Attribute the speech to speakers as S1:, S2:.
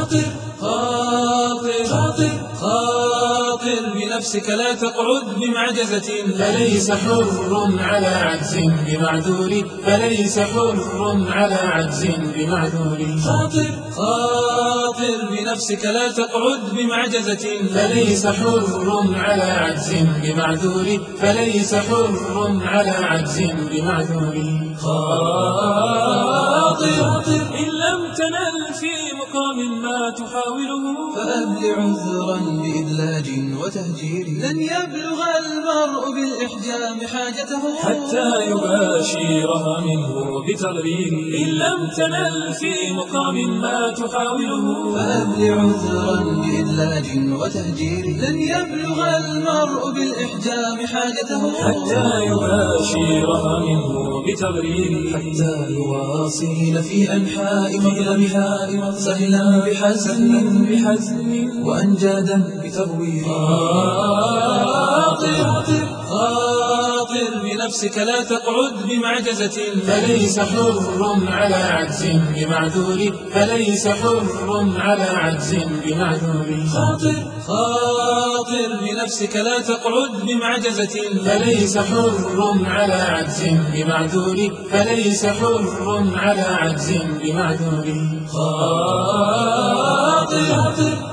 S1: خاطر خاطر خاطر خاطر بنفسك لا تقعد بمعجزة، فليس حر على عجز بمعذور، فليس حر على عجز بمعذور. خاطر خاطر بنفسك لا تقعد بمعجزة، فليس حر على عجز بمعذور، فليس حر على عجز بمعذور. خاطر إن لم تنل في مقام ما تحاوله،
S2: فأبل عذرا بإدلاج وتهجير. لن يبلغ المرء بالإحجام حاجته
S1: حتى يباشرها منه بتغرير. إن لم تنل في مقام ما تحاوله،
S2: فأبل عذرا بإدلاج وتهجير. لن يبلغ المرء بالإحجام حاجته
S1: حتى يباشرها منه بتغرير.
S2: حتى يواصل في أنحاء مظلمها سهلا بحزن وأنجادا بتروير.
S1: خاطر خاطر بنفسك لا تقعد بمعجزة، فليس حر على عجز بمعذور، فليس حر على عجز بمعذور. خاطر خاطر بنفسك لا تقعد بمعجزة، فليس حر على عجز بمعذور، فليس حر على عجز بمعذور. خاطر